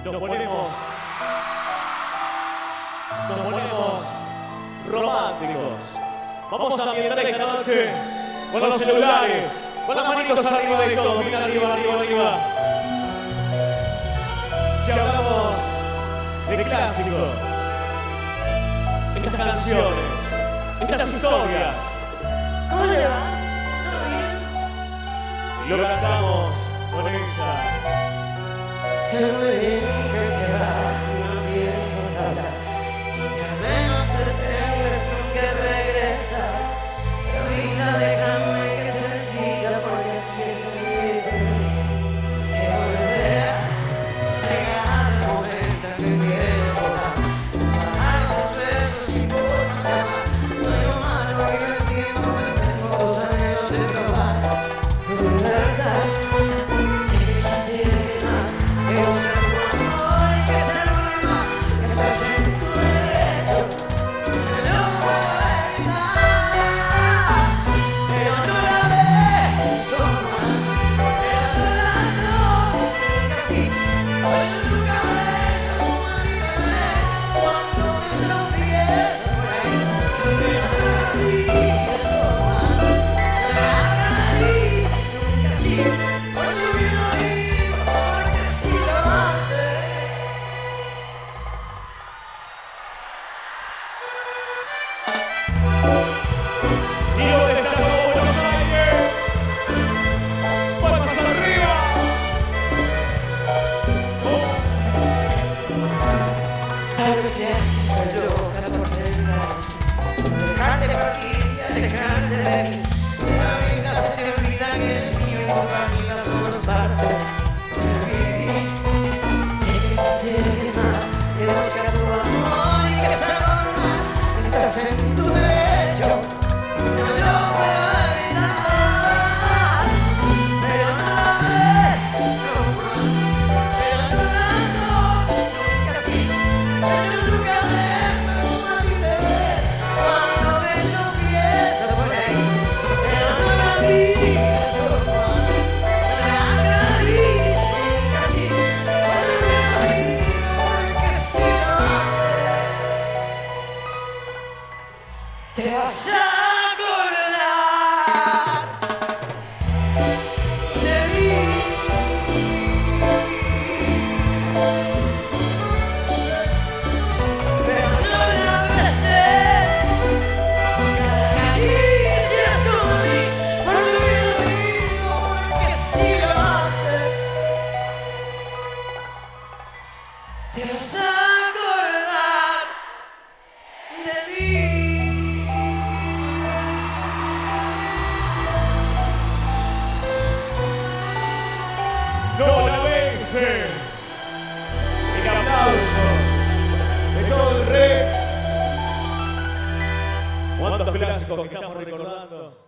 nos ponemos románticos. Vamos a ambientar esta noche con los celulares, con las manitos arriba de todo, bien arriba, arriba, arriba. Si hablamos de clásicos, estas canciones, estas historias, ¿Cómo le va? ¿Todo bien? y lo cantamos con ella. Sé muy bien que te vas y no piensas hablar, que al menos pretendes nunca regresar. Pero vida, déjame que te diga, porque si es que dicen que volverá, llegará el momento en que quieres volar, bajar los besos y por nada más. Soy humano y el tiempo que tengo 2 años de probar tu verdad. Sé que existe más que buscar tu amor y que ser normal, que estás en tu derecho, no lo puedo evitar. Pero no la ves, solo pero no la notas, así. Hoy nunca ves a tu marido cuando me tropiezo por ahí. Pero no la dices, solo no la acaricies nunca así. Hoy tu vida vivo, porque así lo hace. ¿Y dónde está todo Buenos Aires? ¡Palmas arriba! Tal vez soy loca por pensar así, por dejarte partir y alejarte de mí. De la vida se te olvida que eres mío y tu familia somos parte de vivir. Sé que existe más que buscar tu amor y que ser normal, que estás en tu derecho, no lo puedo evitar. Pero no la ves, pero no la notas nunca así. Pero nunca ves como a ti te ves cuando me tropiezo por ahí. Pero no la digas, no la acaricies nunca así. Hoy me vivo porque así lo hace. Te vas a acordar de mí. Pero no la beses, nunca la acaricias como a mí. Porque lo digo, porque así lo hace. Te vas a acordar de mí. ¡No la beses! El aplauso de todo el Rex. ¿Cuántos clásicos que estamos recordando?